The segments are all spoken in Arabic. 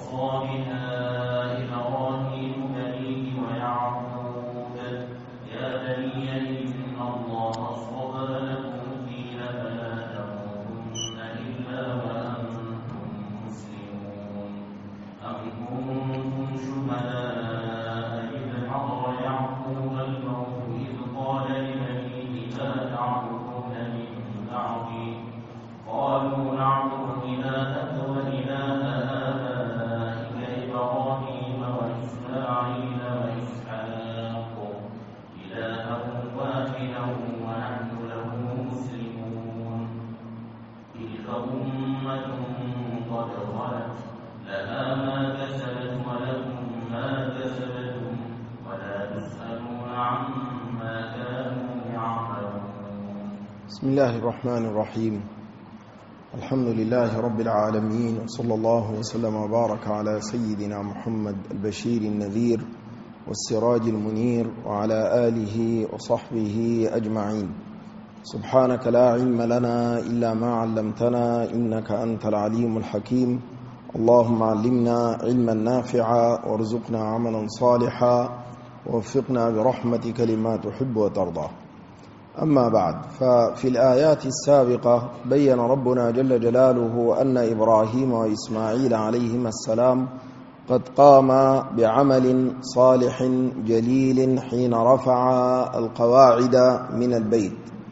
بسم الله الرحمن الرحيم. الحمد لله رب العالمين، وصلى الله وسلم وبارك على سيدنا محمد البشير النذير والسراج المنير وعلى آله وصحبه أجمعين. سبحانك لا علم لنا إلا ما علمتنا إنك أنت العليم الحكيم. اللهم علمنا علما نافعا وارزقنا عملا صالحا ووفقنا برحمتك لما تحب وترضى. أما بعد، ففي الآيات السابقة بين ربنا جل جلاله أن إبراهيم وإسماعيل عليهما السلام قد قاما بعمل صالح جليل حين رفع القواعد من البيت،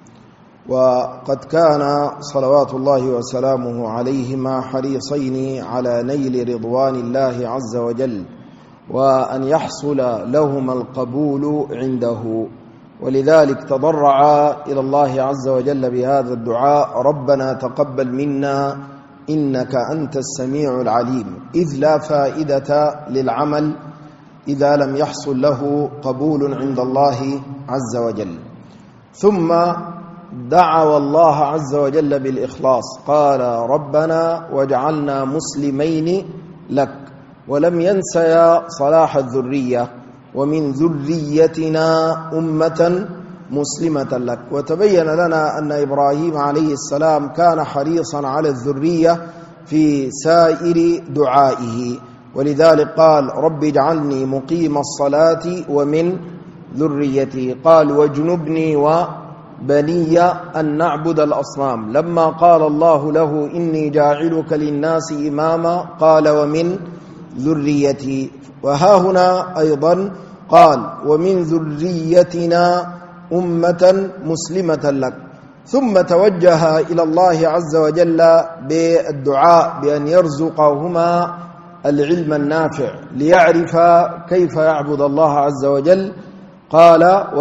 وقد كان صلوات الله وسلامه عليهما حريصين على نيل رضوان الله عز وجل وأن يحصل لهما القبول عنده، ولذلك تضرعا إلى الله عز وجل بهذا الدعاء: ربنا تقبل منا إنك أنت السميع العليم، إذ لا فائدة للعمل إذا لم يحصل له قبول عند الله عز وجل. ثم دعوا الله عز وجل بالإخلاص، قال: ربنا واجعلنا مسلمين لك، ولم ينسيا صلاح الذرية: ومن ذريتنا أمة مسلمة لك. وتبين لنا أن إبراهيم عليه السلام كان حريصا على الذرية في سائر دعائه، ولذلك قال: رب اجعلني مقيم الصلاة ومن ذريتي. قال: واجنبني وبني أن نعبد الأصنام. لما قال الله له: إني جاعلك للناس إماما، قال: ومن ذريتي. وها هنا أيضا قال: ومن ذريتنا أمة مسلمة لك. ثم توجه إلى الله عز وجل بالدعاء بأن يرزقهما العلم النافع ليعرف كيف يعبد الله عز وجل. قال: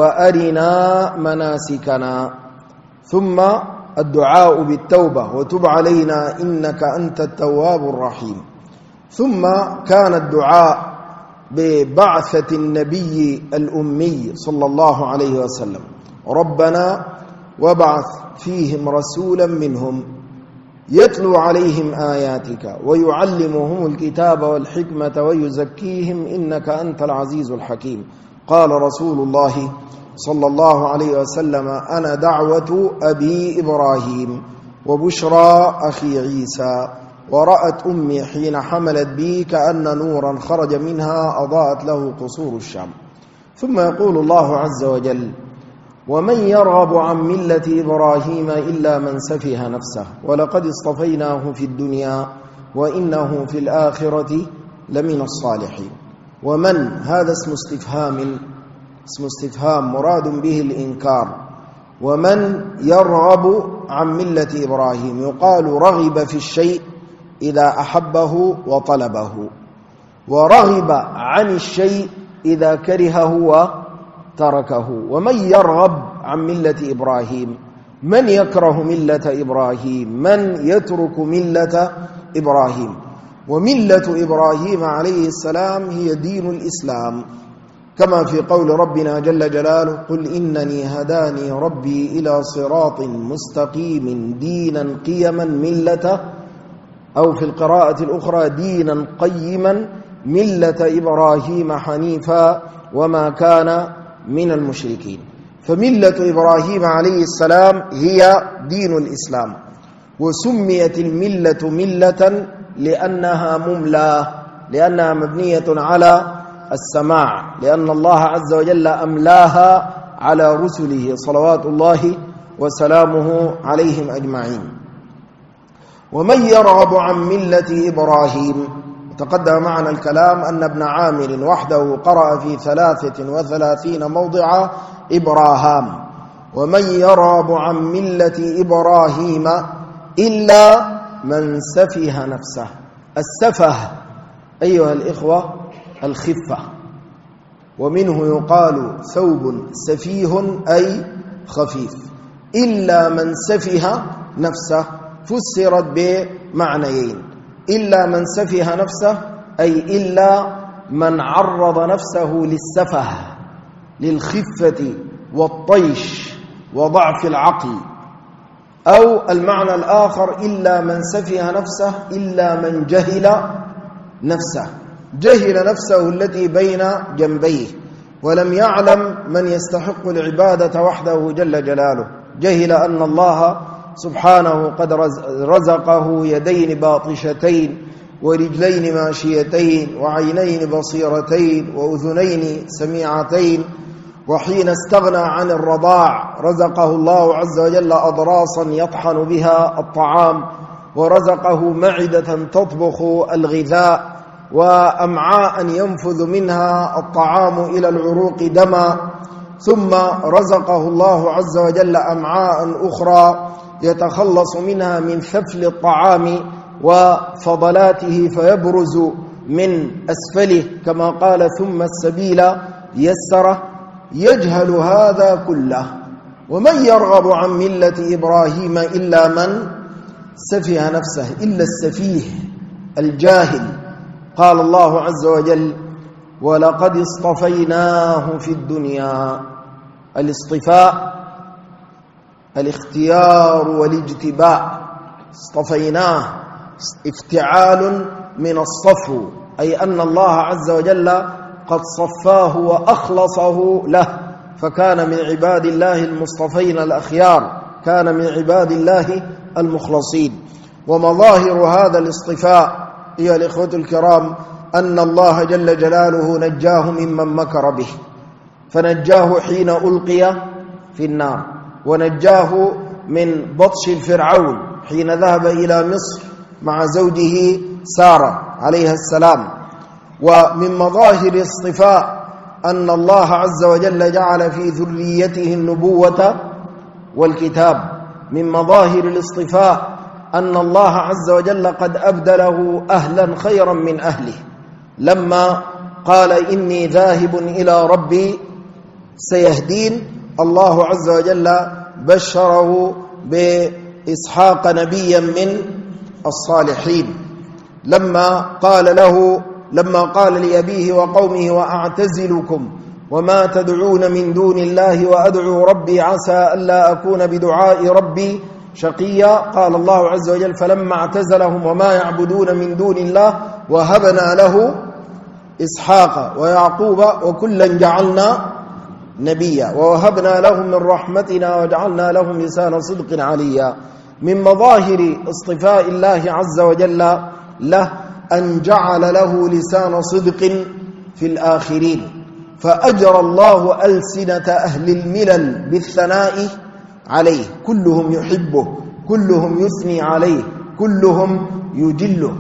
وأرنا مناسكنا. ثم الدعاء بالتوبة: وتب علينا إنك أنت التواب الرحيم. ثم كان الدعاء ببعثة النبي الأمي صلى الله عليه وسلم: ربنا وابعث فيهم رسولا منهم يتلو عليهم آياتك ويعلمهم الكتاب والحكمة ويزكيهم إنك أنت العزيز الحكيم. قال رسول الله صلى الله عليه وسلم: أنا دعوة أبي إبراهيم وبشرى أخي عيسى. ورأت أمي حين حملت بي كأن نورا خرج منها أضاءت له قصور الشام. ثم يقول الله عز وجل: ومن يرغب عن ملة إبراهيم إلا من سفه نفسه ولقد اصطفيناه في الدنيا وإنه في الآخرة لمن الصالحين. ومن هذا اسم استفهام مراد به الإنكار. ومن يرغب عن ملة إبراهيم يقال رغب في الشيء إذا أحبه وطلبه، ورغب عن الشيء إذا كرهه وتركه. ومن يرغب عن ملة إبراهيم، من يكره ملة إبراهيم، من يترك ملة إبراهيم. وملة إبراهيم عليه السلام هي دين الإسلام، كما في قول ربنا جل جلاله: قل إنني هداني ربي إلى صراط مستقيم دينا قيما ملة، أو في القراءة الأخرى دينا قيما ملة إبراهيم حنيفا وما كان من المشركين. فملة إبراهيم عليه السلام هي دين الإسلام. وسميت الملة ملة لأنها مملى، لأنها مبنية على السماع، لأن الله عز وجل أملاها على رسله صلوات الله وسلامه عليهم أجمعين. ومن يرغب عن ملة إبراهيم، تقدم معنا الكلام أن ابن عامر وحده قرأ في 33 موضع إبراهام، ومن يرغب عن ملة إبراهيم إلا من سفه نفسه. السفه أيها الإخوة الخفة، ومنه يقال ثوب سفيه أي خفيف. إلا من سفه نفسه فسرت بمعنيين: إلا من سفه نفسه أي إلا من عرض نفسه للسفه، للخفة والطيش وضعف العقل. أو المعنى الآخر: إلا من سفه نفسه إلا من جهل نفسه، جهل نفسه التي بين جنبيه ولم يعلم من يستحق العبادة وحده جل جلاله. جهل أن الله سبحانه قد رزقه يدين باطشتين ورجلين ماشيتين وعينين بصيرتين وأذنين سميعتين، وحين استغنى عن الرضاع رزقه الله عز وجل أضراسا يطحن بها الطعام، ورزقه معدة تطبخ الغذاء، وأمعاء ينفذ منها الطعام إلى العروق دما، ثم رزقه الله عز وجل أمعاء أخرى يتخلص منها من ثفل الطعام وفضلاته فيبرز من أسفله كما قال: ثم السبيل يسره. يجهل هذا كله. ومن يرغب عن ملة إبراهيم إلا من سفه نفسه، إلا السفيه الجاهل. قال الله عز وجل: ولقد اصطفيناه في الدنيا. الاصطفاء الاختيار والاجتباء، اصطفيناه افتعال من الصفو، أي أن الله عز وجل قد صفاه وأخلصه له، فكان من عباد الله المصطفين الأخيار، كان من عباد الله المخلصين. ومظاهر هذا الاصطفاء أيها الإخوة الكرام أن الله جل جلاله نجاه ممن مكر به، فنجاه حين ألقي في النار، ونجاه من بطش الفرعون حين ذهب إلى مصر مع زوجه سارة عليها السلام. ومن مظاهر الاصطفاء أن الله عز وجل جعل في ذريته النبوة والكتاب. من مظاهر الاصطفاء أن الله عز وجل قد أبدله أهلا خيرا من أهله، لما قال: إني ذاهب إلى ربي سيهدين. الله عز وجل بشره بإسحاق نبيا من الصالحين، لما قال لأبيه وقومه: وأعتزلكم وما تدعون من دون الله وأدعو ربي عسى ألا أكون بدعاء ربي شقيا. قال الله عز وجل: فلما اعتزلهم وما يعبدون من دون الله وهبنا له إسحاق ويعقوب وكلا جعلنا نبيا ووهبنا لهم من رحمتنا وجعلنا لهم لسان صدق عليا. من مظاهر اصطفاء الله عز وجل له أن جعل له لسان صدق في الآخرين، فأجرى الله ألسنة أهل الملل بالثناء عليه، كلهم يحبه، كلهم يثني عليه، كلهم يجله.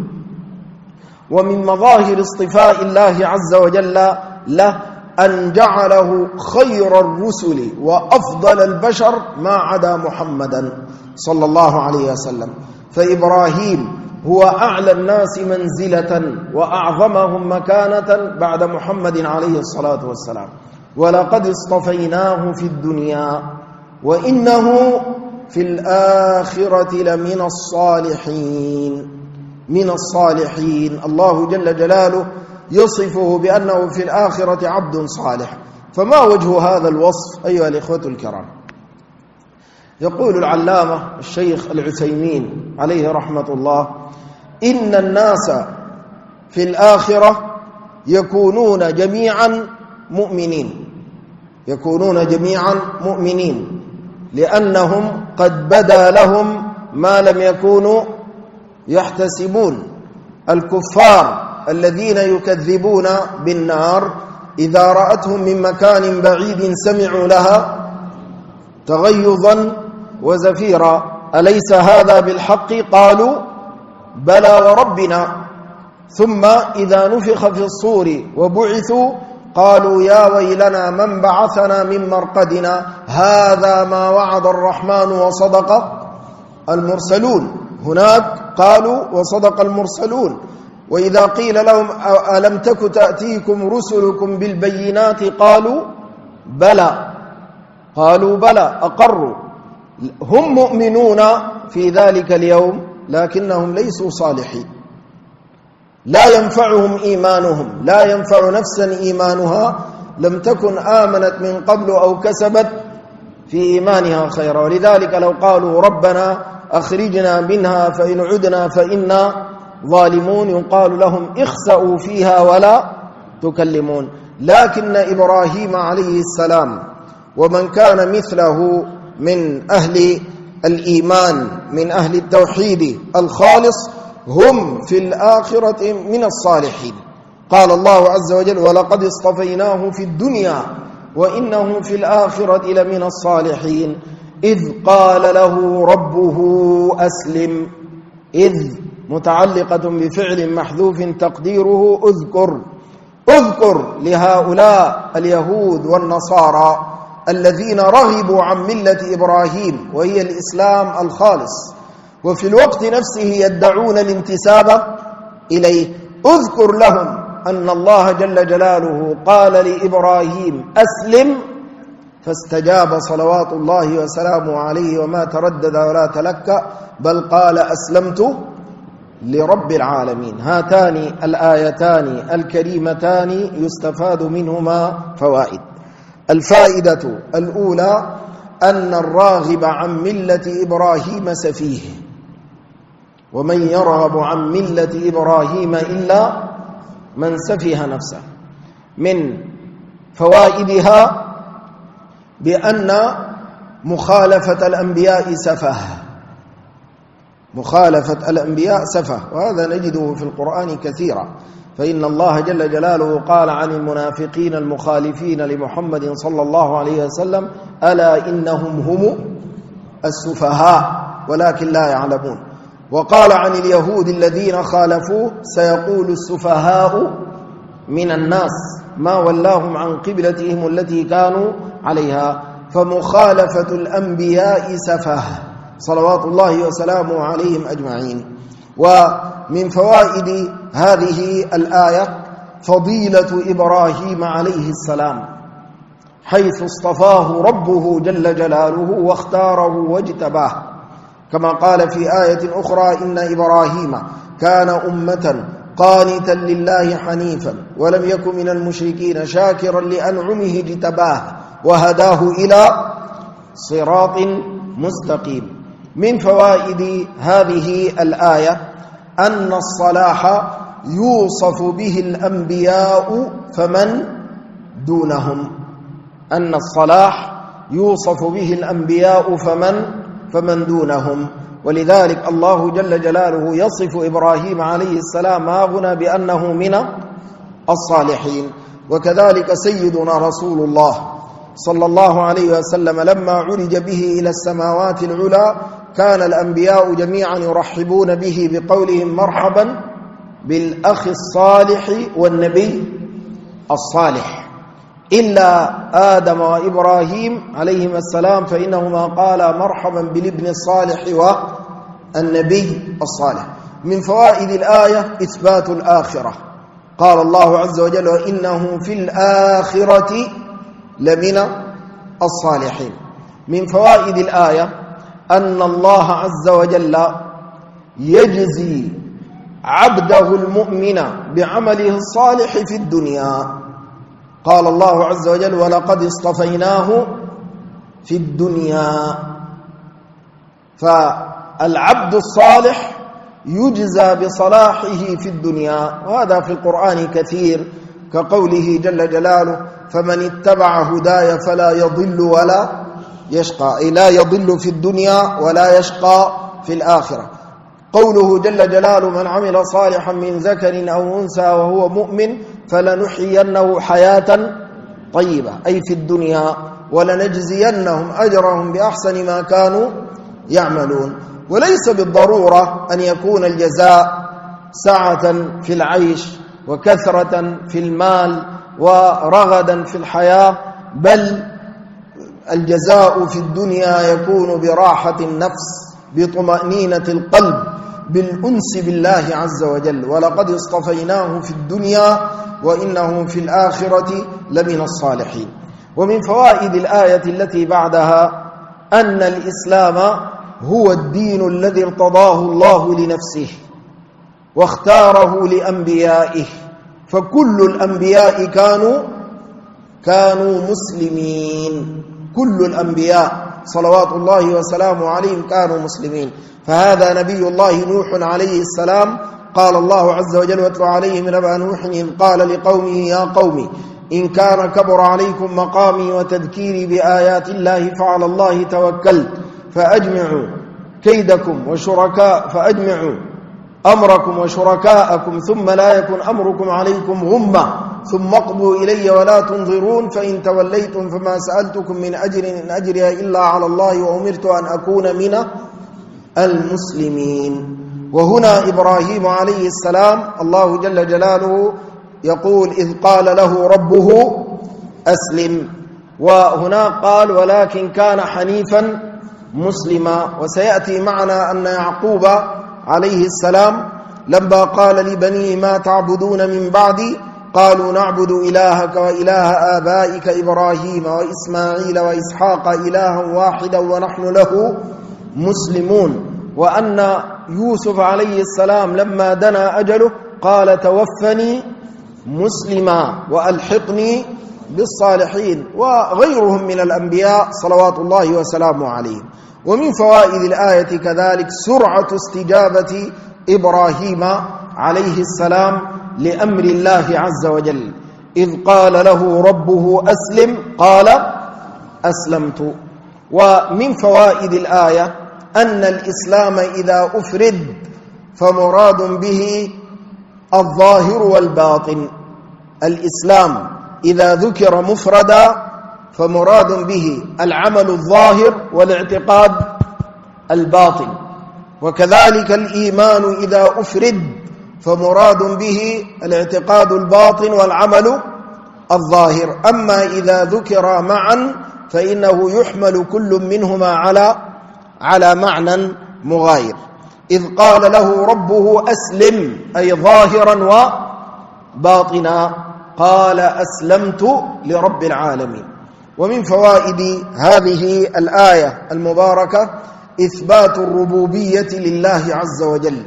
ومن مظاهر اصطفاء الله عز وجل له أن جعله خير الرسل وأفضل البشر ما عدا محمدا صلى الله عليه وسلم. فإبراهيم هو أعلى الناس منزلة وأعظمهم مكانة بعد محمد عليه الصلاة والسلام. ولقد اصطفيناه في الدنيا وإنه في الآخرة لمن الصالحين. من الصالحين، الله جل جلاله يصفه بأنه في الآخرة عبد صالح. فما وجه هذا الوصف أيها الإخوة الكرام؟ يقول العلامة الشيخ العثيمين عليه رحمة الله: إن الناس في الآخرة يكونون جميعا مؤمنين، يكونون جميعا مؤمنين، لأنهم قد بدا لهم ما لم يكونوا يحتسبون. الكفار الذين يكذبون بالنار إذا رأتهم من مكان بعيد سمعوا لها تغيظا وزفيرا أليس هذا بالحق؟ قالوا بلى وربنا. ثم إذا نفخ في الصور وبعثوا قالوا يا ويلنا من بعثنا من مرقدنا هذا ما وعد الرحمن وصدق المرسلون. هناك قالوا وصدق المرسلون. وإذا قيل لهم ألم تك تأتيكم رسلكم بالبينات قالوا بلى أقروا. هم مؤمنون في ذلك اليوم لكنهم ليسوا صالحين، لا ينفعهم إيمانهم، لا ينفع نفسا إيمانها لم تكن آمنت من قبل أو كسبت في إيمانها خيرا. ولذلك لو قالوا ربنا أخرجنا منها فإن عدنا فإنا ظالمون يقال لهم اخسأوا فيها ولا تكلمون. لكن إبراهيم عليه السلام ومن كان مثله من أهل الإيمان من أهل التوحيد الخالص هم في الآخرة من الصالحين. قال الله عز وجل ولقد اصطفيناه في الدنيا وإنه في الآخرة لمن الصالحين إذ قال له ربه أسلم. إذ متعلقة بفعل محذوف تقديره اذكر لهؤلاء اليهود والنصارى الذين رغبوا عن ملة إبراهيم وهي الإسلام الخالص وفي الوقت نفسه يدعون الانتساب إليه. اذكر لهم أن الله جل جلاله قال لإبراهيم أسلم فاستجاب صلوات الله وسلامه عليه وما تردد ولا تلكأ بل قال أسلمت لرب العالمين. هاتان الآيتان الكريمتان يستفاد منهما فوائد. الفائدة الأولى أن الراغب عن ملة إبراهيم سفيه، ومن يرغب عن ملة إبراهيم إلا من سفه نفسه. من فوائدها بأن مخالفة الأنبياء سفه، مخالفة الأنبياء سفه، وهذا نجده في القرآن كثيرا. فإن الله جل جلاله قال عن المنافقين المخالفين لمحمد صلى الله عليه وسلم ألا إنهم هم السفهاء ولكن لا يعلمون. وقال عن اليهود الذين خالفوه سيقول السفهاء من الناس ما ولاهم عن قبلتهم التي كانوا عليها. فمخالفة الأنبياء سفه صلوات الله وسلامه عليهم أجمعين. ومن فوائد هذه الآية فضيلة إبراهيم عليه السلام حيث اصطفاه ربه جل جلاله واختاره واجتباه، كما قال في آية أخرى إن إبراهيم كان أمة قانتا لله حنيفا ولم يكن من المشركين شاكرا لأنعمه اجتباه وهداه إلى صراط مستقيم. من فوائد هذه الآية أن الصلاح يوصف به الأنبياء فمن دونهم، أن الصلاح يوصف به الأنبياء فمن دونهم. ولذلك الله جل جلاله يصف إبراهيم عليه السلام هنا بأنه من الصالحين. وكذلك سيدنا رسول الله صلى الله عليه وسلم لما عرج به إلى السماوات العلى كان الأنبياء جميعا يرحبون به بقولهم مرحبا بالأخ الصالح والنبي الصالح إلا آدم وإبراهيم عليهما السلام فإنهما قالا مرحبا بالابن الصالح والنبي الصالح. من فوائد الآية إثبات الآخرة. قال الله عز وجل وإنه في الآخرة لمن الصالحين. من فوائد الآية أن الله عز وجل يجزي عبده المؤمن بعمله الصالح في الدنيا. قال الله عز وجل ولقد اصطفيناه في الدنيا. فالعبد الصالح يجزى بصلاحه في الدنيا، وهذا في القرآن كثير كقوله جل جلاله فمن اتبع هداي فلا يضل ولا يشقى، أي لا يضل في الدنيا ولا يشقى في الآخرة. قوله جل جلاله من عمل صالحا من ذكر أو أنثى وهو مؤمن فلنحيينه حياة طيبة أي في الدنيا ولنجزينهم أجرهم بأحسن ما كانوا يعملون. وليس بالضرورة أن يكون الجزاء سعة في العيش وكثرة في المال ورغدا في الحياة، بل الجزاء في الدنيا يكون براحة النفس، بطمأنينة القلب، بالأنس بالله عز وجل. ولقد اصطفيناه في الدنيا وإنه في الآخرة لمن الصالحين. ومن فوائد الآية التي بعدها أن الإسلام هو الدين الذي ارتضاه الله لنفسه واختاره لأنبيائه، فكل الأنبياء كانوا مسلمين، كل الأنبياء صلوات الله وسلامه عليهم كانوا مسلمين. فهذا نبي الله نوح عليه السلام، قال الله عز وجل واتل عليهم نبأ نوح إذ قال لقومه يا قوم إن كان كبر عليكم مقامي وتذكيري بآيات الله فعلى الله توكلت فأجمعوا كيدكم فأجمعوا أمركم وشركاءكم ثم لا يكن أمركم عليكم غمة ثم اقضوا إلي ولا تنظرون فإن توليتم فما سألتكم من أجر إن أجري إلا على الله وأمرت أن أكون من المسلمين. وهنا إبراهيم عليه السلام الله جل جلاله يقول إذ قال له ربه أسلم، وهنا قال ولكن كان حنيفا مسلما. وسيأتي معنا أن يعقوب عليه السلام لما قال لبنيه ما تعبدون من بعدي قالوا نعبد إلهك وإله آبائك إبراهيم وإسماعيل وإسحاق إلها واحدا ونحن له مسلمون. وأن يوسف عليه السلام لما دنا أجله قال توفني مسلما وألحقني بالصالحين، وغيرهم من الأنبياء صلوات الله وسلامه عليهم. ومن فوائد الآية كذلك سرعة استجابة إبراهيم عليه السلام لأمر الله عز وجل، إذ قال له ربه أسلم قال أسلمت. ومن فوائد الآية أن الإسلام إذا أفرد فمراد به الظاهر والباطن. الإسلام إذا ذكر مفردا فمراد به العمل الظاهر والاعتقاد الباطن، وكذلك الإيمان إذا أفرد فمراد به الاعتقاد الباطن والعمل الظاهر. أما إذا ذكر معا فإنه يحمل كل منهما على معنى مغاير. إذ قال له ربه أسلم أي ظاهرا وباطنا، قال أسلمت لرب العالمين. ومن فوائد هذه الآية المباركة إثبات الربوبية لله عز وجل،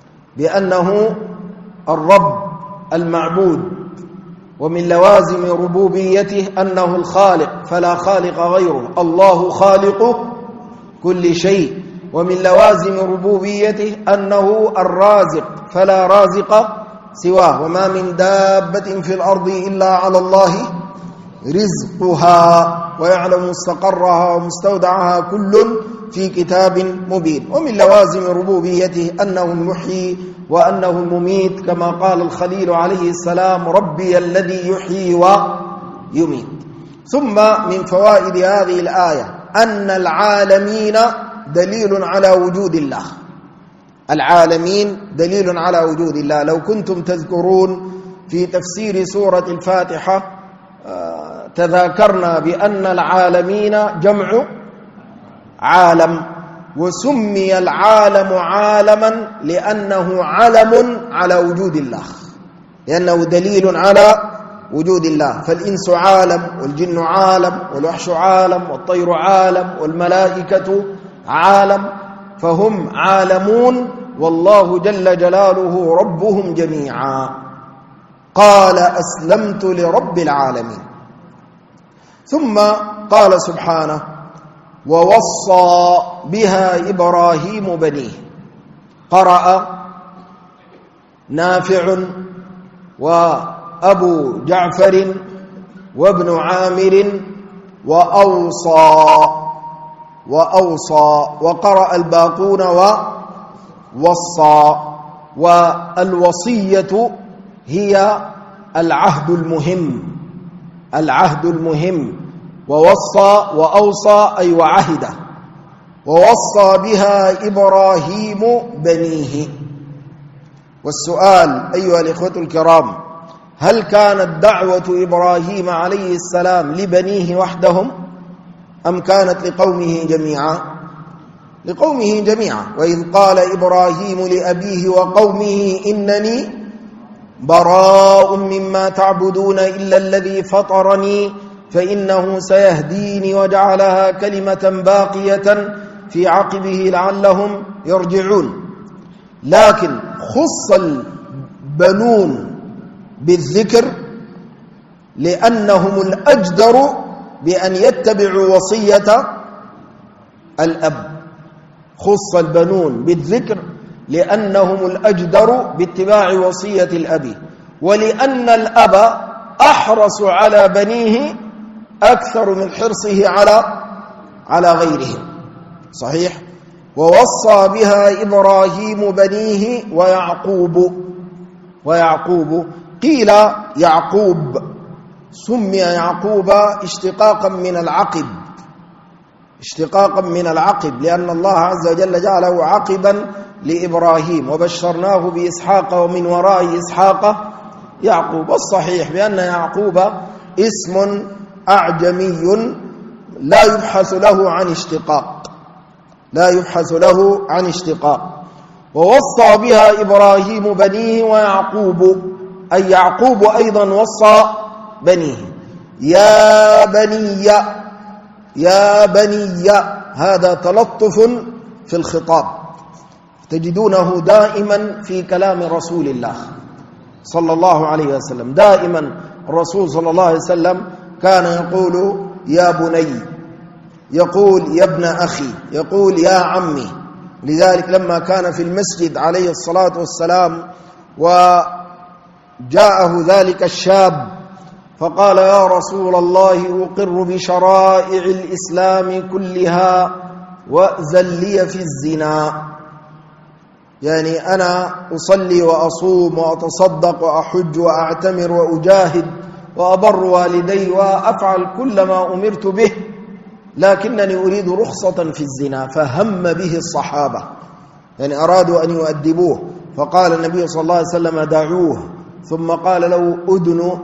بأنه الرب المعبود، ومن لوازم ربوبيته أنه الخالق فلا خالق غيره، الله خالق كل شيء. ومن لوازم ربوبيته أنه الرازق فلا رازق سواه، وما من دابة في الأرض إلا على الله رزقها ويعلم مستقرها ومستودعها كل في كتاب مبين. ومن لوازم ربوبيته أنه المحيي وأنه المميت، كما قال الخليل عليه السلام ربي الذي يحيي ويميت. ثم من فوائد هذه الآية أن العالمين دليل على وجود الله، العالمين دليل على وجود الله. لو كنتم تذكرون في تفسير سورة الفاتحة تذاكرنا بأن العالمين جمع عالم، وسمي العالم عالما لأنه علم على وجود الله، لأنه دليل على وجود الله. فالإنس عالم والجن عالم والوحش عالم والطير عالم والملائكة عالم، فهم عالمون والله جل جلاله ربهم جميعا. قال أسلمت لرب العالمين. ثم قال سبحانه ووصى بها إبراهيم بنيه. قرأ نافع وأبو جعفر وابن عامر وأوصى، وقرأ الباقون وصى. والوصية هي العهد المهم، العهد المهم. ووصى وأوصى أي وعهد. ووصى بها إبراهيم بنيه. والسؤال أيها الإخوة الكرام، هل كانت دعوة إبراهيم عليه السلام لبنيه وحدهم أم كانت لقومه جميعا؟ لقومه جميعا. وإذ قال إبراهيم لأبيه وقومه إنني براء مما تعبدون إلا الذي فطرني فإنه سيهديني وجعلها كلمة باقية في عقبه لعلهم يرجعون. لكن خص البنون بالذكر لأنهم الأجدر بأن يتبعوا وصية الأب. خص البنون بالذكر لأنهم الأجدر باتباع وصية الأب، ولأن الأب أحرص على بنيه أكثر من حرصه على غيرهم. صحيح. ووصى بها إبراهيم بنيه ويعقوب قيل يعقوب سمي يعقوب اشتقاقا من العقب، لأن الله عز وجل جعله عقبا لإبراهيم، وبشرناه بإسحاق ومن وراء إسحاق يعقوب. والصحيح بأن يعقوب اسم أعجمي لا يبحث له عن اشتقاق. ووصى بها إبراهيم بنيه ويعقوب، أي يعقوب أيضا وصى بنيه. يا بني هذا تلطف في الخطاب تجدونه دائما في كلام رسول الله صلى الله عليه وسلم. دائما الرسول صلى الله عليه وسلم كان يقول يا بني، يقول يا ابن أخي، يقول يا عمي. لذلك لما كان في المسجد عليه الصلاة والسلام وجاءه ذلك الشاب فقال يا رسول الله أقر بشرائع الإسلام كلها وأذن لي في الزنا، يعني أنا أصلي وأصوم وأتصدق وأحج وأعتمر وأجاهد وأبر والدي وأفعل كل ما أمرت به، لكنني أريد رخصة في الزنا. فهم به الصحابة، يعني أرادوا أن يؤدبوه، فقال النبي صلى الله عليه وسلم دعوه، ثم قال له أدن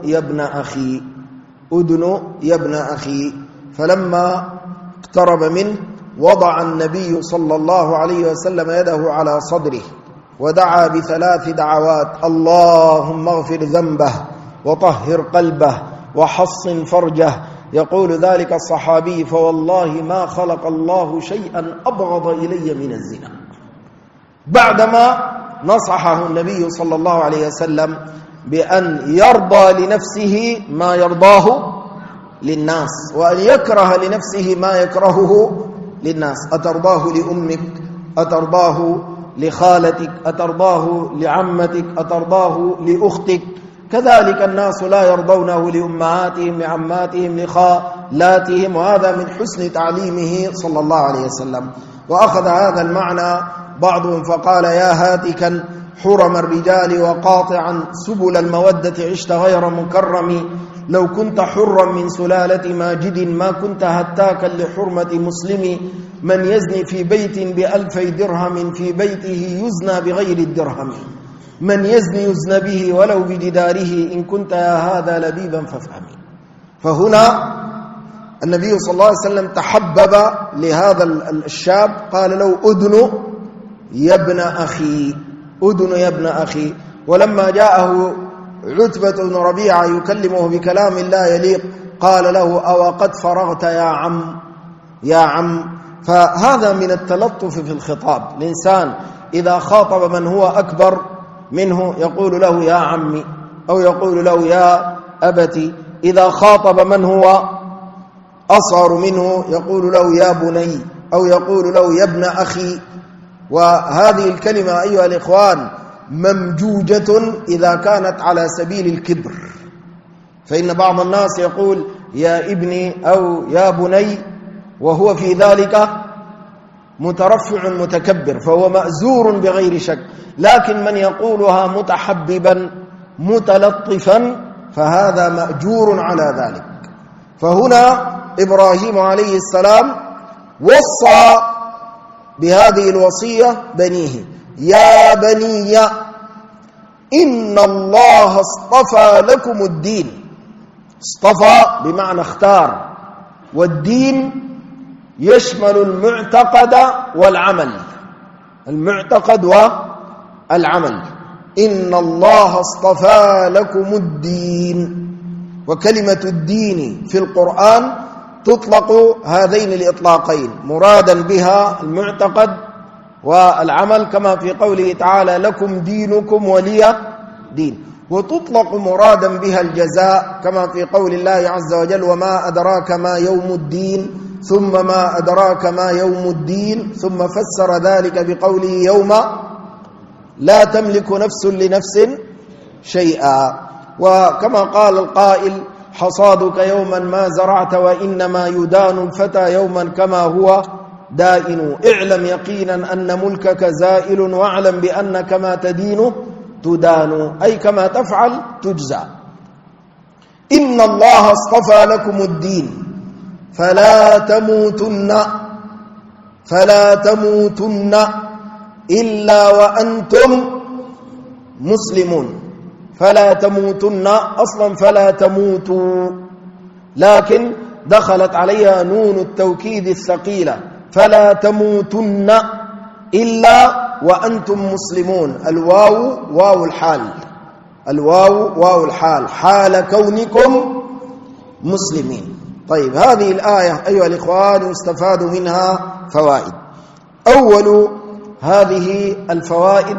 يا ابن أخي. فلما اقترب منه وضع النبي صلى الله عليه وسلم يده على صدره ودعا ب3 دعوات: اللهم اغفر ذنبه وطهر قلبه وحصن فرجه. يقول ذلك الصحابي: فوالله ما خلق الله شيئا أبغض إلي من الزنا. بعدما نصحه النبي صلى الله عليه وسلم بأن يرضى لنفسه ما يرضاه للناس، وأن يكره لنفسه ما يكرهه للناس. أترضاه لأمك؟ أترضاه لخالتك؟ أترضاه لعمتك؟ أترضاه لأختك؟ كذلك الناس لا يرضونه لأمهاتهم، لعماتهم، لخالاتهم. وهذا من حسن تعليمه صلى الله عليه وسلم. وأخذ هذا المعنى بعضهم فقال: يا هاتكا حرم الرجال وقاطعا سبل المودة عشت غير مكرم، لو كنت حرا من سلالة ماجد ما كنت هتاكا لحرمة مسلم، من يزني في بيت ب2000 درهم في بيته يزنى بغير الدرهم، من يزني به ولو بجداره، إن كنت يا هذا لبيبا فافهمي. فهنا النبي صلى الله عليه وسلم تحبب لهذا الشاب، قال له أدن يا ابن أخي. ولما جاءه عتبة بن ربيعة يكلمه بكلام لا يليق قال له: أو قد فرغت يا عم. فهذا من التلطف في الخطاب. الإنسان إذا خاطب من هو أكبر منه يقول له يا عمي، أو يقول له يا أبتي. إذا خاطب من هو أصغر منه يقول له يا بني، أو يقول له يا ابن أخي. وهذه الكلمة أيها الإخوان ممجوجة إذا كانت على سبيل الكبر، فإن بعض الناس يقول يا ابني أو يا بني وهو في ذلك مترفع متكبر، فهو مأزور بغير شك. لكن من يقولها متحببا متلطفا فهذا مأجور على ذلك. فهنا إبراهيم عليه السلام وصى بهذه الوصية بنيه: يا بني إن الله اصطفى لكم الدين. اصطفى بمعنى اختار، والدين يشمل المعتقد والعمل، المعتقد والعمل. إن الله اصطفى لكم الدين. وكلمة الدين في القرآن تطلق هذين الإطلاقين، مرادا بها المعتقد والعمل، كما في قوله تعالى: لكم دينكم ولي دين. وتطلق مرادا بها الجزاء، كما في قول الله عز وجل: وما أدراك ما يوم الدين، ثم ما أدراك ما يوم الدين، ثم فسر ذلك بقوله: يوم لا تملك نفس لنفس شيئا. وكما قال القائل: حصادك يوما ما زرعت، وإنما يدان الفتى يوما كما هو دائن. اعلم يقينا أن ملكك زائل، واعلم بأنك ما تدين تدان، أي كما تفعل تجزى. إن الله اصطفى لكم الدين فلا تموتن إلا وأنتم مسلمون. فلا تموتن أصلا فلا تموتوا، لكن دخلت عليها نون التوكيد الثقيلة: فلا تموتن إلا وأنتم مسلمون. الواو واو الحال، الواو واو الحال، حال كونكم مسلمين. طيب، هذه الآية أيها الإخوان يستفاد منها فوائد. أول هذه الفوائد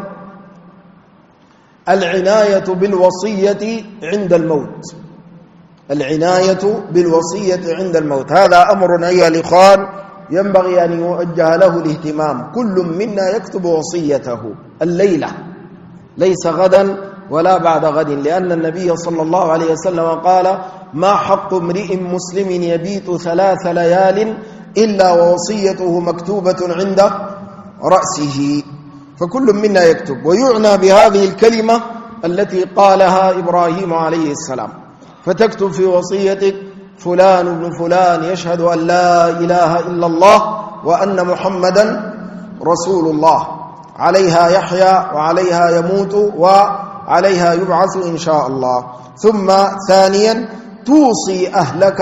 العناية بالوصية عند الموت. العناية بالوصية عند الموت، هذا أمر أيها الإخوان ينبغي أن يوجه له الاهتمام. كل منا يكتب وصيته الليلة، ليس غدا ولا بعد غد، لأن النبي صلى الله عليه وسلم قال: ما حق امرئ مسلم يبيت 3 ليال إلا ووصيته مكتوبة عند رأسه. فكل منا يكتب، ويعنى بهذه الكلمة التي قالها إبراهيم عليه السلام. فتكتب في وصيتك: فلان ابن فلان يشهد أن لا إله إلا الله وأن محمدا رسول الله، عليها يحيا وعليها يموت وعليها يبعث إن شاء الله. ثم ثانيا توصي أهلك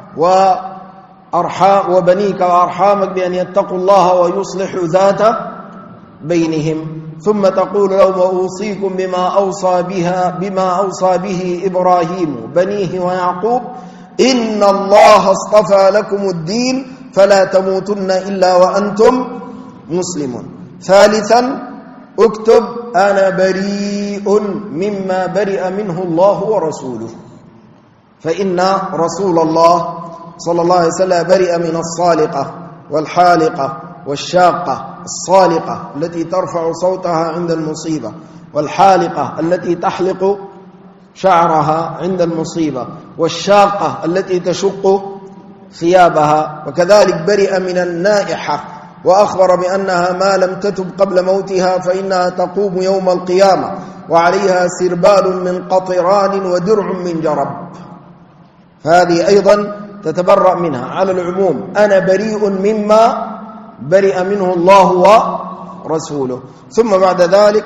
وبنيك وأرحامك بأن يتقوا الله ويصلحوا ذات بينهم. ثم تقول لهم: وأوصيكم بما أوصى به إبراهيم بنيه ويعقوب، إن الله اصطفى لكم الدين فلا تموتن إلا وأنتم مسلمون. ثالثا اكتب: أنا بريء مما برئ منه الله ورسوله. فإن رسول الله صلى الله عليه وسلم برئ من الصالقة والحالقة والشاقة. الصالقة التي ترفع صوتها عند المصيبة، والحالقة التي تحلق شعرها عند المصيبة، والشاقة التي تشق ثيابها. وكذلك برئ من النائحة، وأخبر بأنها ما لم تتب قبل موتها فإنها تقوم يوم القيامة وعليها سربال من قطران ودرع من جرب. فهذه أيضا تتبرأ منها على العموم: أنا بريء مما برئ منه الله ورسوله. ثم بعد ذلك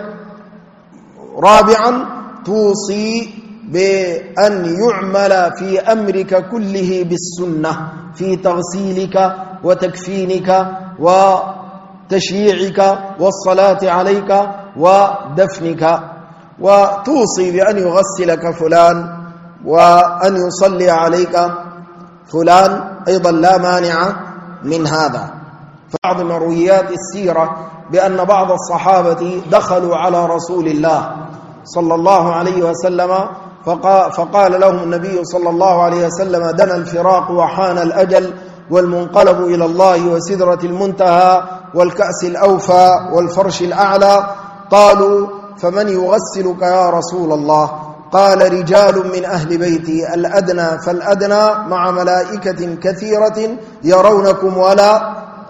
رابعا توصي بأن يعمل في أمرك كله بالسنة، في تغسيلك وتكفينك وتشييعك والصلاة عليك ودفنك. وتوصي بأن يغسلك فلان وأن يصلي عليك فلان، أيضا لا مانع من هذا. بعض مرويات السيرة بأن بعض الصحابة دخلوا على رسول الله صلى الله عليه وسلم فقال لهم النبي صلى الله عليه وسلم: دنا الفراق وحان الأجل، والمنقلب إلى الله وسدرة المنتهى والكأس الأوفى والفرش الأعلى. قالوا: فمن يغسلك يا رسول الله؟ قال: رجال من أهل بيتي، الأدنى فالأدنى، مع ملائكة كثيرة يرونكم ولا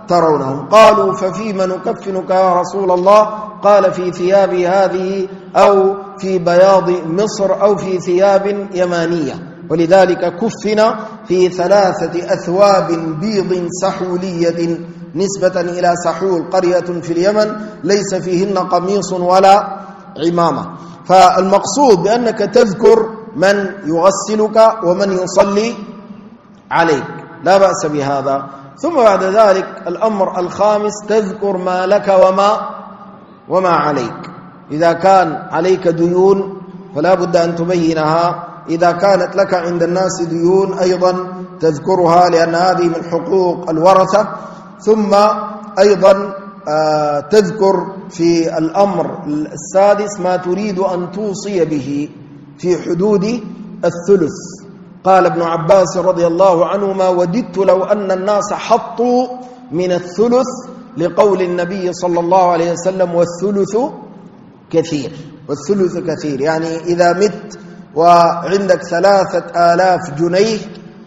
ترونهم. قالوا ففيما نكفنك يا رسول الله؟ قال في ثيابي هذه أو في بياض مصر أو في ثياب يمانية. ولذلك كفن في 3 أثواب بيض سحولية نسبة إلى سحول قرية في اليمن ليس فيهن قميص ولا عمامة. فالمقصود بأنك تذكر من يغسلك ومن يصلي عليك، لا بأس بهذا. ثم بعد ذلك الأمر الخامس تذكر ما لك وما عليك. إذا كان عليك ديون فلا بد أن تبينها، إذا كانت لك عند الناس ديون أيضا تذكرها لأن هذه من حقوق الورثة. ثم أيضا تذكر في الأمر السادس ما تريد أن توصي به في حدود الثلث. قال ابن عباس رضي الله عنهما: وددت لو أن الناس حطوا من الثلث لقول النبي صلى الله عليه وسلم والثلث كثير. والثلث كثير يعني إذا مت وعندك 3000 جنيه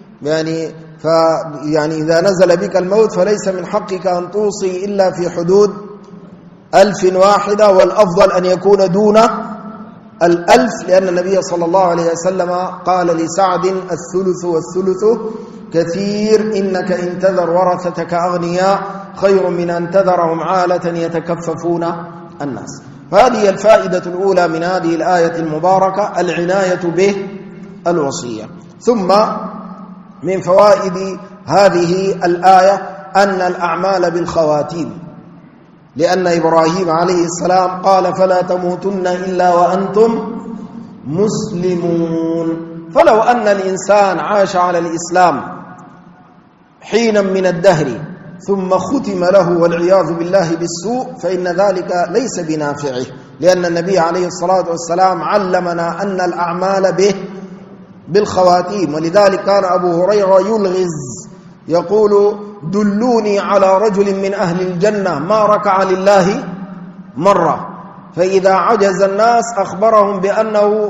يعني إذا نزل بك الموت فليس من حقك أن توصي إلا في حدود 1000 واحدة، والأفضل أن يكون دون 1000، لأن النبي صلى الله عليه وسلم قال لسعد: الثلث والثلث كثير، إنك إن تذر ورثتك أغنياء خير من أن تذرهم عالة يتكففون الناس. فهذه الفائدة الأولى من هذه الآية المباركة، العناية بالوصية. ثم من فوائد هذه الآية أن الأعمال بالخواتيم، لأن إبراهيم عليه السلام قال: فلا تموتن إلا وأنتم مسلمون. فلو أن الإنسان عاش على الإسلام حينا من الدهر ثم ختم له والعياذ بالله بالسوء فإن ذلك ليس بنافعه، لأن النبي عليه الصلاة والسلام علمنا أن الأعمال بالخواتيم. ولذلك كان أبو هريرة يلغز يقول: دلوني على رجل من أهل الجنة ما ركع لله مرة، فإذا عجز الناس أخبرهم بأنه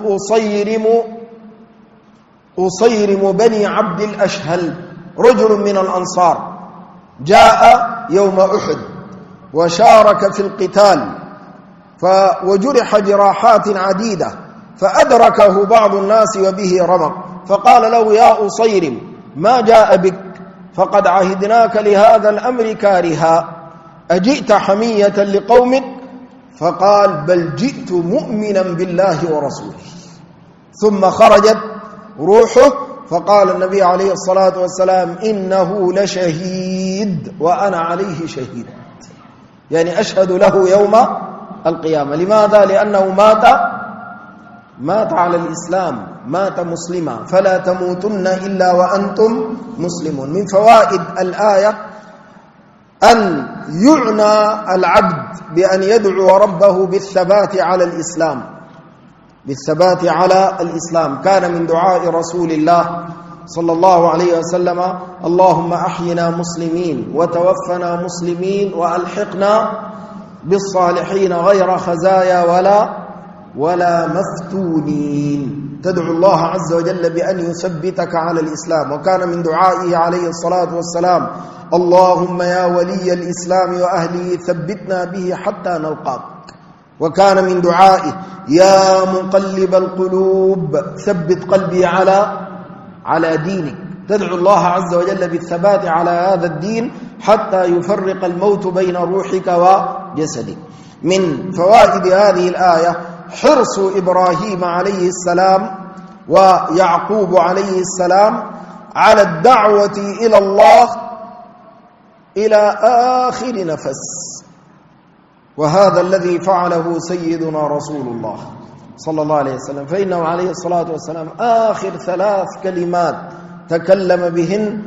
أصيرم بني عبد الأشهل، رجل من الأنصار جاء يوم أحد وشارك في القتال وجرح جراحات عديدة، فأدركه بعض الناس وبه رمق، فقال له: يا أصيرم ما جاء بك؟ فقد عهدناك لهذا الأمر كارها، أجئت حمية لقومك؟ فقال: بل جئت مؤمنا بالله ورسوله. ثم خرجت روحه، فقال النبي عليه الصلاة والسلام: إنه لشهيد وأنا عليه شهيد، يعني أشهد له يوم القيامة. لماذا؟ لأنه مات على الإسلام، مات مسلما. فلا تموتن إلا وأنتم مسلمون. من فوائد الآية أن يعنى العبد بأن يدعو ربه بالثبات على الإسلام، بالثبات على الإسلام. كان من دعاء رسول الله صلى الله عليه وسلم: اللهم أحينا مسلمين وتوفنا مسلمين وألحقنا بالصالحين غير خزايا ولا مفتونين. تدعو الله عز وجل بأن يثبتك على الإسلام. وكان من دعائه عليه الصلاة والسلام: اللهم يا ولي الإسلام وأهله ثبتنا به حتى نلقاك. وكان من دعائه: يا مقلب القلوب ثبت قلبي على دينك. تدعو الله عز وجل بالثبات على هذا الدين حتى يفرق الموت بين روحك وجسدك. من فوائد هذه الآية حرص إبراهيم عليه السلام ويعقوب عليه السلام على الدعوة إلى الله إلى آخر نفس، وهذا الذي فعله سيدنا رسول الله صلى الله عليه وسلم. فإنه عليه الصلاة والسلام آخر 3 كلمات تكلم بهن: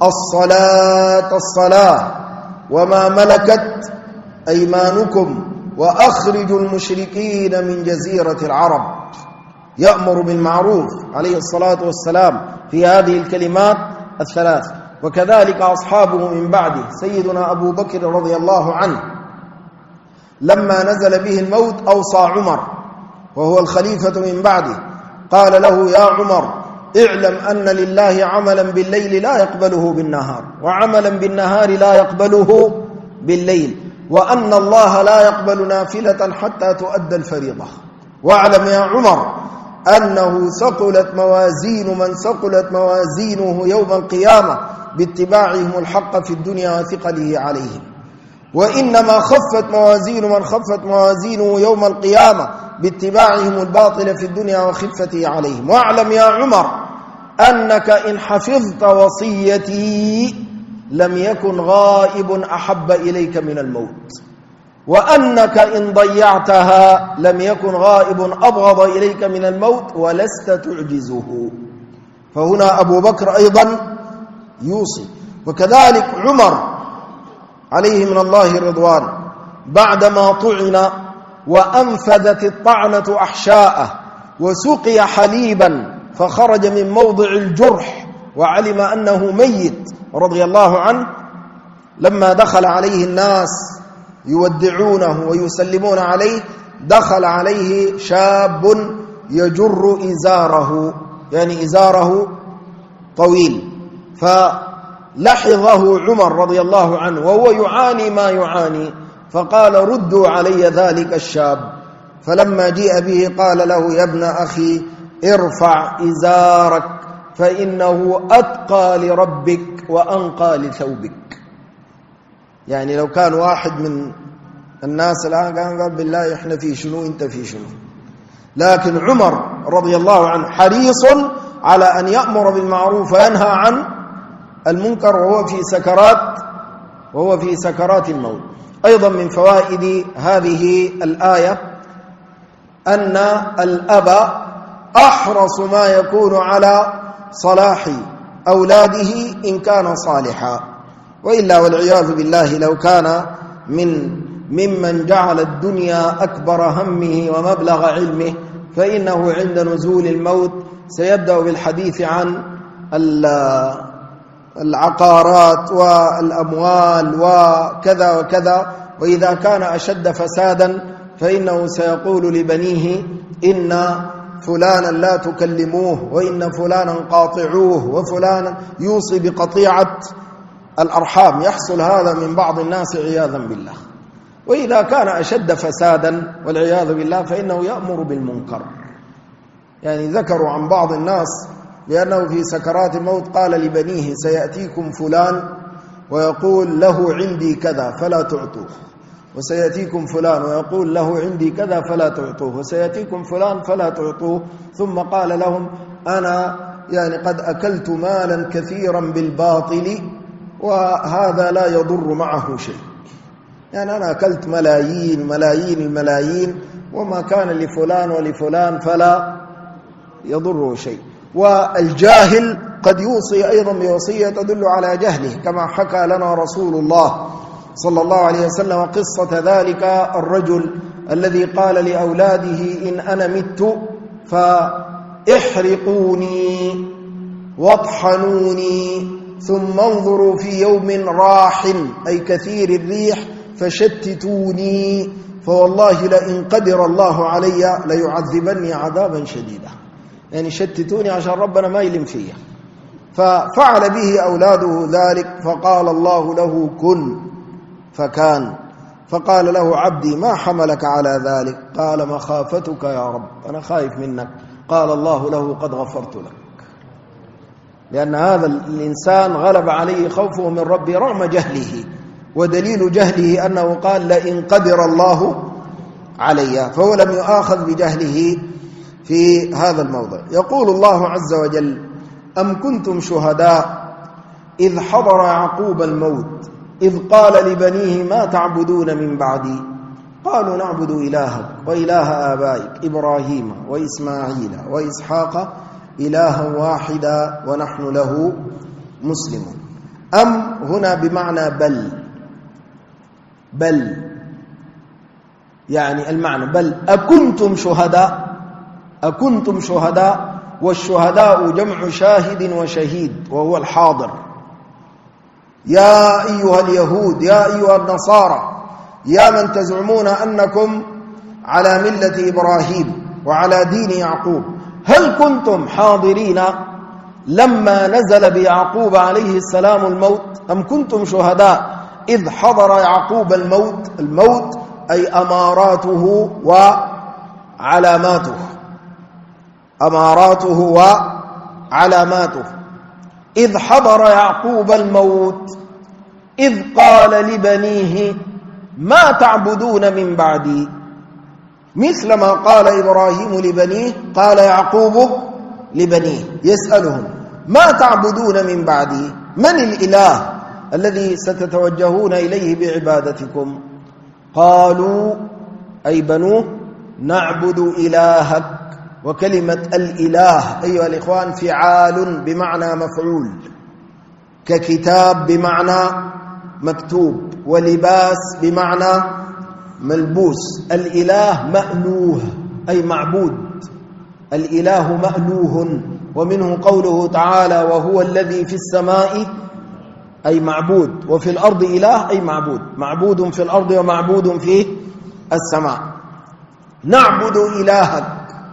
الصلاة الصلاة، وما ملكت أيمانكم، وأخرجوا المشركين من جزيرة العرب. يأمر بالمعروف عليه الصلاة والسلام في هذه الكلمات 3. وكذلك أصحابه من بعده. سيدنا أبو بكر رضي الله عنه لما نزل به الموت أوصى عمر وهو الخليفة من بعده، قال له: يا عمر اعلم أن لله عملا بالليل لا يقبله بالنهار، وعملا بالنهار لا يقبله بالليل، وأن الله لا يقبل نافلة حتى تؤدى الفريضة. واعلم يا عمر أنه ثقلت موازين من ثقلت موازينه يوم القيامة باتباعهم الحق في الدنيا وثقله عليهم، وإنما خفت موازين من خفت موازينه يوم القيامة باتباعهم الباطل في الدنيا وخفته عليهم. واعلم يا عمر أنك إن حفظت وصيتي لم يكن غائب أحب إليك من الموت، وأنك إن ضيعتها لم يكن غائب أبغض إليك من الموت ولست تعجزه. فهنا أبو بكر أيضا يوصي، وكذلك عمر عليه من الله الرضوان بعدما طعن وأنفذت الطعنة أحشاءه وسقي حليبا فخرج من موضع الجرح وعلم أنه ميت رضي الله عنه، لما دخل عليه الناس يودعونه ويسلمون عليه دخل عليه شاب يجر إزاره، يعني إزاره طويل، فلحظه عمر رضي الله عنه وهو يعاني ما يعاني، فقال ردوا علي ذلك الشاب. فلما جيء به قال له يا ابن أخي ارفع إزارك فإنه أتقى لربك وأنقى لثوبك. يعني لو كان واحد من الناس الآن قال بالله إحنا في شنو أنت في شنو، لكن عمر رضي الله عنه حريص على أن يأمر بالمعروف وينهى عن المنكر وهو في سكرات الموت. أيضا من فوائد هذه الآية أن الأب أحرص ما يكون على صلاح أولاده إن كان صالحا، وإلا والعياذ بالله لو كان ممن جعل الدنيا أكبر همه ومبلغ علمه فإنه عند نزول الموت سيبدأ بالحديث عن العقارات والأموال وكذا وكذا، وإذا كان أشد فسادا فإنه سيقول لبنيه إن فلانا لا تكلموه، وإن فلانا قاطعوه، وفلانا يوصي بقطيعة الأرحام. يحصل هذا من بعض الناس عياذا بالله. وإذا كان أشد فسادا والعياذ بالله فإنه يأمر بالمنكر. يعني ذكروا عن بعض الناس لأنه في سكرات الموت قال لبنيه سيأتيكم فلان ويقول له عندي كذا فلا تعطوه، وسيأتيكم فلان ويقول له عندي كذا فلا تعطوه، وسيأتيكم فلان فلا تعطوه. ثم قال لهم أنا يعني قد أكلت مالا كثيرا بالباطل وهذا لا يضر معه شيء، يعني أنا أكلت ملايين الملايين وما كان لفلان ولفلان فلا يضره شيء. والجاهل قد يوصي أيضا بوصية تدل على جهله، كما حكى لنا رسول الله صلى الله عليه وسلم قصة ذلك الرجل الذي قال لأولاده إن أنا مت فاحرقوني واطحنوني ثم انظروا في يوم راح أي كثير الريح فشتتوني فوالله لئن قدر الله علي ليعذبني عذابا شديدا. يعني شتتوني عشان ربنا ما يلم فيه. ففعل به أولاده ذلك، فقال الله له كن فكان. فقال له عبدي ما حملك على ذلك؟ قال مخافتك يا رب، أنا خايف منك. قال الله له قد غفرت لك، لأن هذا الإنسان غلب عليه خوفه من ربه رغم جهله، ودليل جهله أنه قال لئن قدر الله علي، فهو لم يؤاخذ بجهله في هذا الموضع. يقول الله عز وجل أم كنتم شهداء إذ حضر يعقوب الموت إذ قال لبنيه ما تعبدون من بعدي قالوا نعبد إلهك وإله آبائك إبراهيم وإسماعيل وإسحاق إلها واحدا ونحن له مسلمون. أم هنا بمعنى بل يعني المعنى بل أكنتم شهداء، والشهداء جمع شاهد وشهيد وهو الحاضر. يا أيها اليهود يا أيها النصارى يا من تزعمون أنكم على ملة إبراهيم وعلى دين يعقوب، هل كنتم حاضرين لما نزل بيعقوب عليه السلام الموت أم كنتم شهداء إذ حضر يعقوب الموت أي أماراته وعلاماته، أماراته وعلاماته. إذ حضر يعقوب الموت إذ قال لبنيه ما تعبدون من بعدي، مثل ما قال إبراهيم لبنيه قال يعقوب لبنيه يسألهم ما تعبدون من بعدي، من الإله الذي ستتوجهون إليه بعبادتكم؟ قالوا أي بنوه نعبد إلهك. وكلمة الإله أيها الإخوان فعال بمعنى مفعول، ككتاب بمعنى مكتوب، ولباس بمعنى ملبوس. الإله مألوه أي معبود، الإله مألوه، ومنه قوله تعالى وهو الذي في السماء أي معبود، وفي الأرض إله أي معبود، معبود في الأرض ومعبود في السماء. نعبد إلهك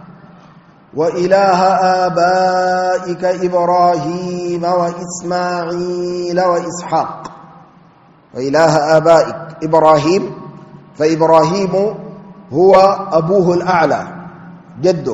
وإله آبائك إبراهيم وإسماعيل وإسحاق. وإله آبائك إبراهيم، فإبراهيم هو أبوه الأعلى جده،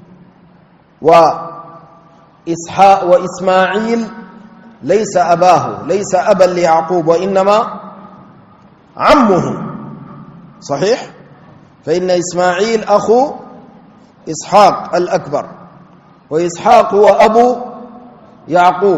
وإسماعيل ليس أباه، ليس أبا ليعقوب وإنما عمه، صحيح؟ فإن إسماعيل أخو إسحاق الأكبر، وإسحاق هو أبو يعقوب،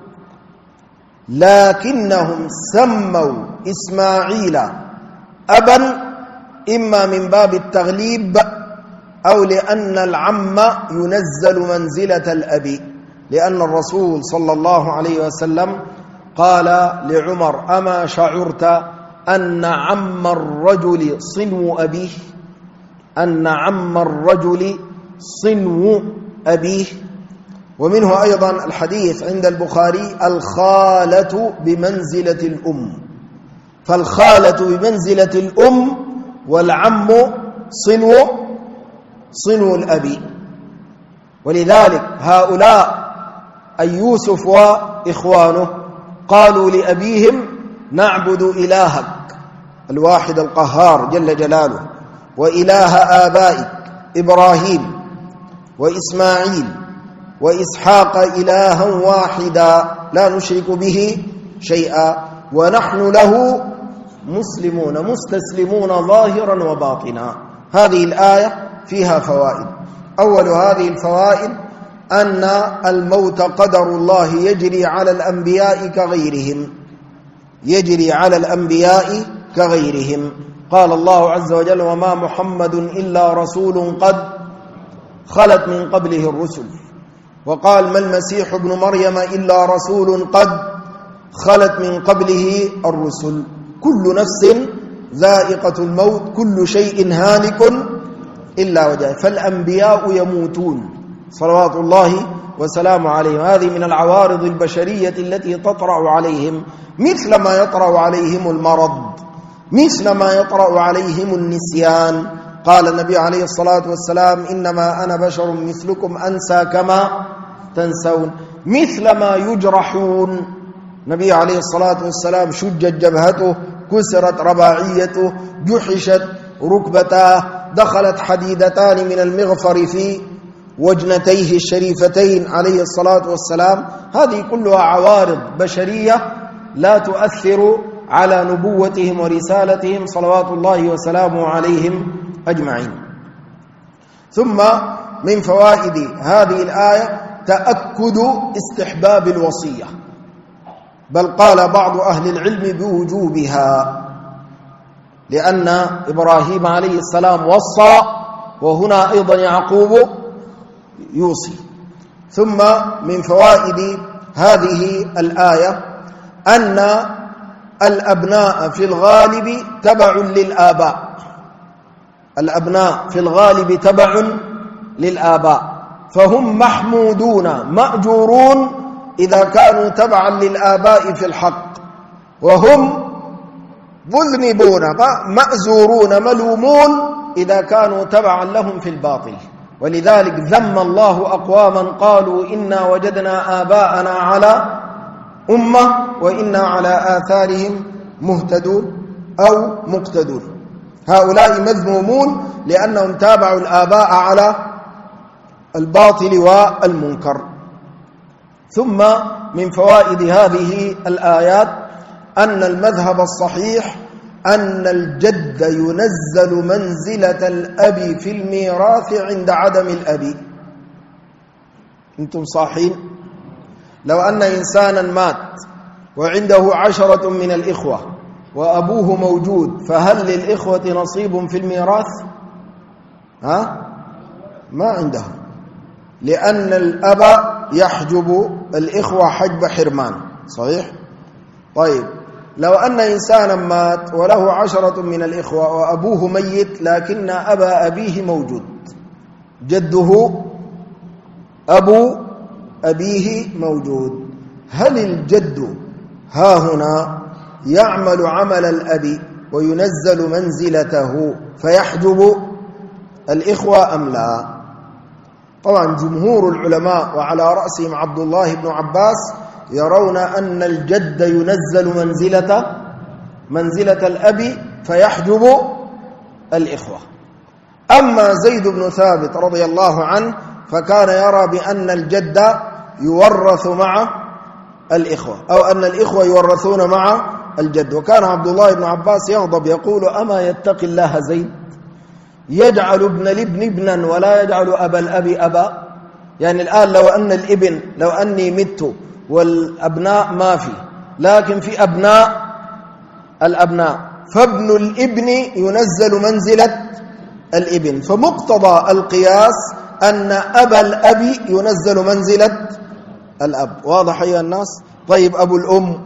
لكنهم سموا إسماعيل أبا إما من باب التغليب أو لأن العم ينزل منزلة الأب، لأن الرسول صلى الله عليه وسلم قال لعمر أما شعرت أن عم الرجل صنو أبيه، أن عم الرجل صنو أبيه. ومنه أيضا الحديث عند البخاري الخالة بمنزلة الأم، فالخالة بمنزلة الأم والعم صنو الأب. ولذلك هؤلاء أي يوسف وإخوانه قالوا لأبيهم نعبد إلهك الواحد القهار جل جلاله وإله آبائك إبراهيم وإسماعيل وإسحاق إلها واحدا لا نشرك به شيئا ونحن له مسلمون مستسلمون ظاهرا وباطنا. هذه الآية فيها فوائد. أول هذه الفوائد أن الموت قدر الله يجري على الأنبياء كغيرهم، يجري على الأنبياء كغيرهم. قال الله عز وجل وما محمد إلا رسول قد خلت من قبله الرسل، وقال ما المسيح ابن مريم إلا رسول قد خلت من قبله الرسل، كل نفس ذائقة الموت كل شيء هالك إلا وجهه. فالأنبياء يموتون صلوات الله وسلامه عليهم. هذه من العوارض البشرية التي تطرأ عليهم، مثل ما يطرأ عليهم المرض، مثل ما يطرأ عليهم النسيان. قال النبي عليه الصلاة والسلام إنما أنا بشر مثلكم أنسى كما تنسون، مثل ما يجرحون. النبي عليه الصلاة والسلام شجت جبهته، كسرت رباعيته، جحشت ركبتاه، دخلت حديدتان من المغفر في وجنتيه الشريفتين عليه الصلاة والسلام. هذه كلها عوارض بشرية لا تؤثر على نبوتهم ورسالتهم صلوات الله وسلامه عليهم أجمعين. ثم من فوائد هذه الآية تأكد استحباب الوصية، بل قال بعض أهل العلم بوجوبها، لأن إبراهيم عليه السلام وصى، وهنا أيضا يعقوب يوصي. ثم من فوائد هذه الآية أن الأبناء في الغالب تبع للآباء، الأبناء في الغالب تبع للآباء، فهم محمودون مأجورون إذا كانوا تبعا للآباء في الحق، وهم مذنبون مأزورون ملومون إذا كانوا تبعا لهم في الباطل. ولذلك ذم الله أقواما قالوا إنا وجدنا آباءنا على أمة وإنا على آثارهم مهتدون أو مقتدون. هؤلاء مذمومون لأنهم تابعوا الآباء على الباطل والمنكر. ثم من فوائد هذه الآيات أن المذهب الصحيح أن الجد ينزل منزلة الأب في الميراث عند عدم الأب. أنتم صاحين؟ لو أن إنسانا مات وعنده 10 من الإخوة وأبوه موجود، فهل للإخوة نصيب في الميراث؟ ما عندهم، لأن الأب يحجب الإخوة حجب حرمان. صحيح؟ طيب، لو أن إنسانا مات وله 10 من الإخوة وأبوه ميت لكن أبا أبيه موجود، جده أبو أبيه موجود، هل الجد ها هنا يعمل عمل الأب وينزل منزلته فيحجب الإخوة أم لا؟ طبعا جمهور العلماء وعلى رأسهم عبد الله بن عباس يرون أن الجد ينزل منزلة الأب فيحجب الإخوة. أما زيد بن ثابت رضي الله عنه فكان يرى بأن الجد يورث مع الإخوة، أو أن الإخوة يورثون مع الجد. وكان عبد الله بن عباس يغضب يقول: أما يتقي الله زيد، يجعل ابن الابن ابنا ولا يجعل أبا الأب أبا. يعني الآن لو أن الابن، لو أني مت والأبناء ما في، لكن في أبناء الأبناء، فابن الابن ينزل منزلة الابن، فمقتضى القياس أن أبا الأب ينزل منزلة الأب. واضح أيها الناس؟ طيب، أبو الأم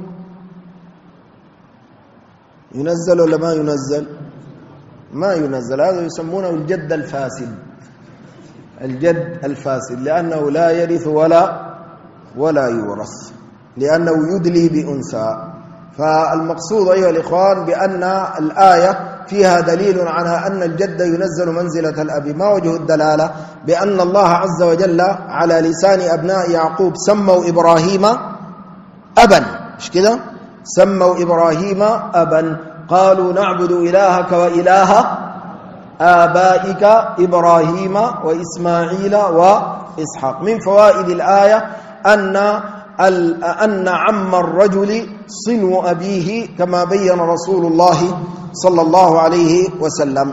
ينزل ولا ما ينزل؟ ما ينزل. هذا يسمونه الجد الفاسد، الجد الفاسد، لأنه لا يرث ولا يورث، لأنه يدلي بأنثى. فالمقصود أيها الإخوان بأن الآية فيها دليل على أن الجد ينزل منزلة الأب. ما وجه الدلالة؟ بأن الله عز وجل على لسان أبناء يعقوب سموا إبراهيم أبا، مش كده؟ سموا إبراهيم أبا، قالوا: نعبد إلهك وإله آبائك إبراهيم وإسماعيل وإسحاق. من فوائد الآية أن عم الرجل صنو أبيه، كما بين رسول الله صلى الله عليه وسلم.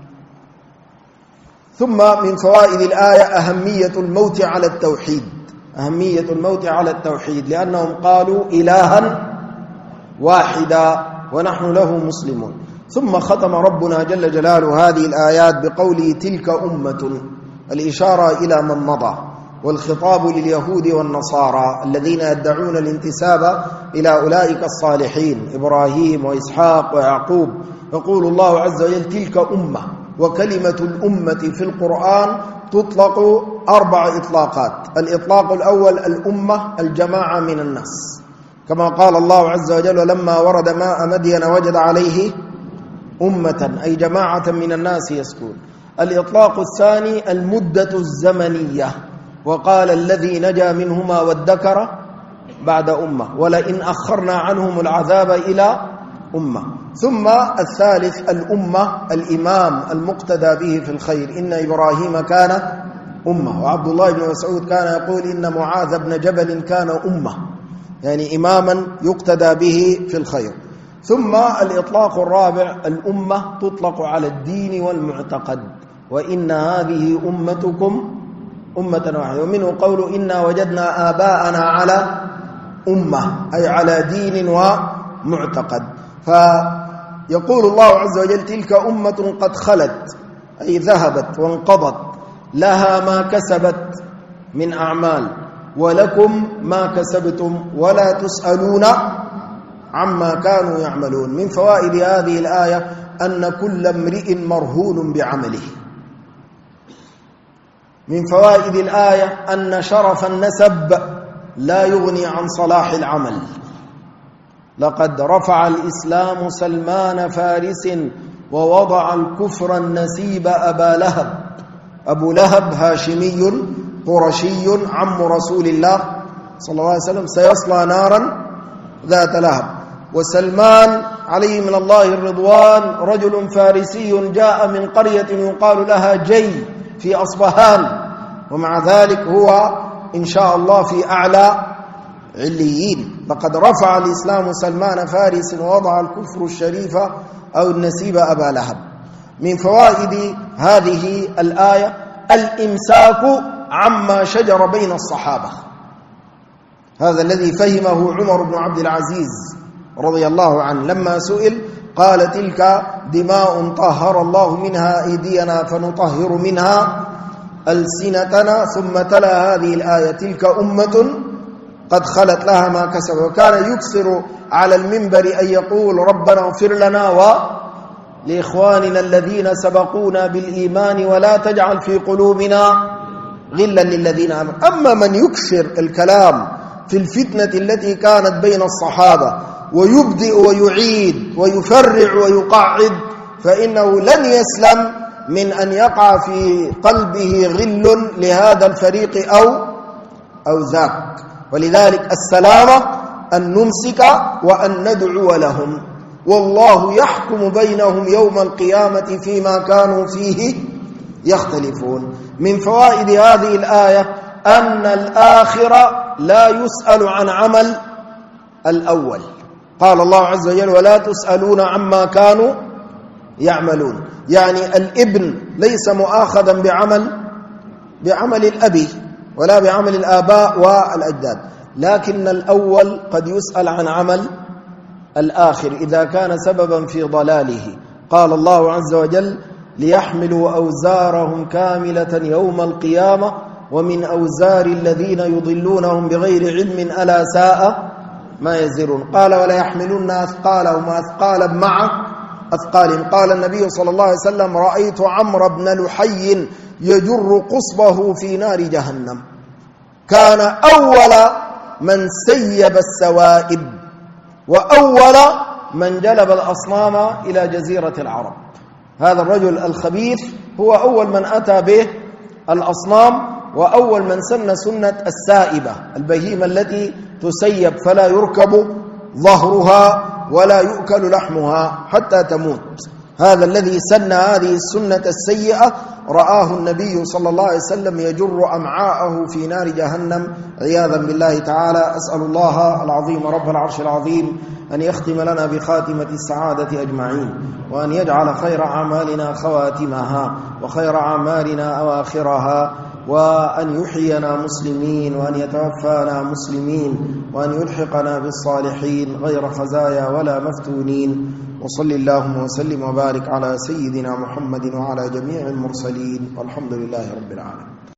ثم من فوائد الآية أهمية الموت على التوحيد، أهمية الموت على التوحيد، لأنهم قالوا إلها واحدا ونحن له مسلمون. ثم ختم ربنا جل جلاله هذه الآيات بقوله: تلك أمة، الإشارة إلى من مضى، والخطاب لليهود والنصارى الذين يدعون الانتساب إلى أولئك الصالحين إبراهيم وإسحاق ويعقوب. يقول الله عز وجل: تلك أمة. وكلمة الأمة في القرآن تطلق 4 إطلاقات. الإطلاق الأول الأمة، الجماعة من الناس، كما قال الله عز وجل: ولما ورد ماء مدين وجد عليه أمة، أي جماعة من الناس يسكون. الإطلاق الثاني المدة الزمنية، وقال: الذي نجا منهما وادكر بعد أمة، ولئن أخرنا عنهم العذاب إلى أمة. ثم الثالث الأمة، الإمام المقتدى به في الخير، إن إبراهيم كان أمة. وعبد الله بن مسعود كان يقول: إن معاذ بن جبل كان أمة، يعني إماما يقتدى به في الخير. ثم الإطلاق الرابع الأمة تطلق على الدين والمعتقد، وإن هذه أمتكم أمة واحدة. ومنه قول: إنا وجدنا آباءنا على أمة، أي على دين ومعتقد. فيقول الله عز وجل: تلك أمة قد خلت، أي ذهبت وانقضت، لها ما كسبت من أعمال ولكم ما كسبتم ولا تسألون عما كانوا يعملون. من فوائد هذه الآية أن كل امرئ مرهون بعمله. من فوائد الآية أن شرف النسب لا يغني عن صلاح العمل. لقد رفع الإسلام سلمان فارس ووضع الكفر النسيب أبا لهب. أبو لهب هاشمي قرشي عم رسول الله صلى الله عليه وسلم سيصلى نارا ذات لهب. وسلمان عليه من الله الرضوان رجل فارسي جاء من قرية يقال لها جي في أصبهان، ومع ذلك هو إن شاء الله في أعلى عليين. لقد رفع الإسلام سلمان فارس ووضع الكفر الشريف أو النسيب أبا لهب. من فوائد هذه الآية الإمساك عما شجر بين الصحابة، هذا الذي فهمه عمر بن عبد العزيز رضي الله عنه لما سئل قال تلك دماء طهر الله منها أيدينا فنطهر منها ألسنتنا، ثم تلا هذه الآية تلك أمة قد خلت لها ما كسبت. وكان يكثر على المنبر أن يقول ربنا اغفر لنا ولإخواننا الذين سبقونا بالإيمان ولا تجعل في قلوبنا غلا للذين آمنوا. أما من يكثر الكلام في الفتنة التي كانت بين الصحابة ويبدئ ويعيد ويفرع ويقعد، فإنه لن يسلم من أن يقع في قلبه غل لهذا الفريق أو ذاك. ولذلك السلامة أن نمسك وأن ندعو لهم، والله يحكم بينهم يوم القيامة فيما كانوا فيه يختلفون. من فوائد هذه الآية أن الآخرة لا يسأل عن عمل الأول. قال الله عز وجل ولا تسألون عما كانوا يعملون، يعني الابن ليس مؤاخذا بعمل الأب ولا بعمل الآباء والأجداد، لكن الأول قد يسأل عن عمل الآخر إذا كان سببا في ضلاله. قال الله عز وجل ليحملوا أوزارهم كاملة يوم القيامة ومن أوزار الذين يضلونهم بغير علم ألا ساء ما يزرون. قال ولا يحملون أثقالهم أثقالا مع أثقالهم. قال النبي صلى الله عليه وسلم رأيت عمرو بن لحي يجر قصبه في نار جهنم، كان أول من سيب السوائب وأول من جلب الأصنام إلى جزيرة العرب. هذا الرجل الخبيث هو أول من أتى به الأصنام وأول من سن سنة السائبة، البهيمة التي تسيب فلا يركب ظهرها ولا يؤكل لحمها حتى تموت. هذا الذي سن هذه السنة السيئة رآه النبي صلى الله عليه وسلم يجر أمعاءه في نار جهنم عياذا بالله تعالى. أسأل الله العظيم رب العرش العظيم أن يختم لنا بخاتمة السعادة أجمعين، وأن يجعل خير أعمالنا خواتمها وخير أعمالنا أواخرها، وأن يحيينا مسلمين وأن يتوفانا مسلمين، وأن يلحقنا بالصالحين غير خزايا ولا مفتونين. وصل اللهم وسلم وبارك على سيدنا محمد وعلى جميع المرسلين، والحمد لله رب العالمين.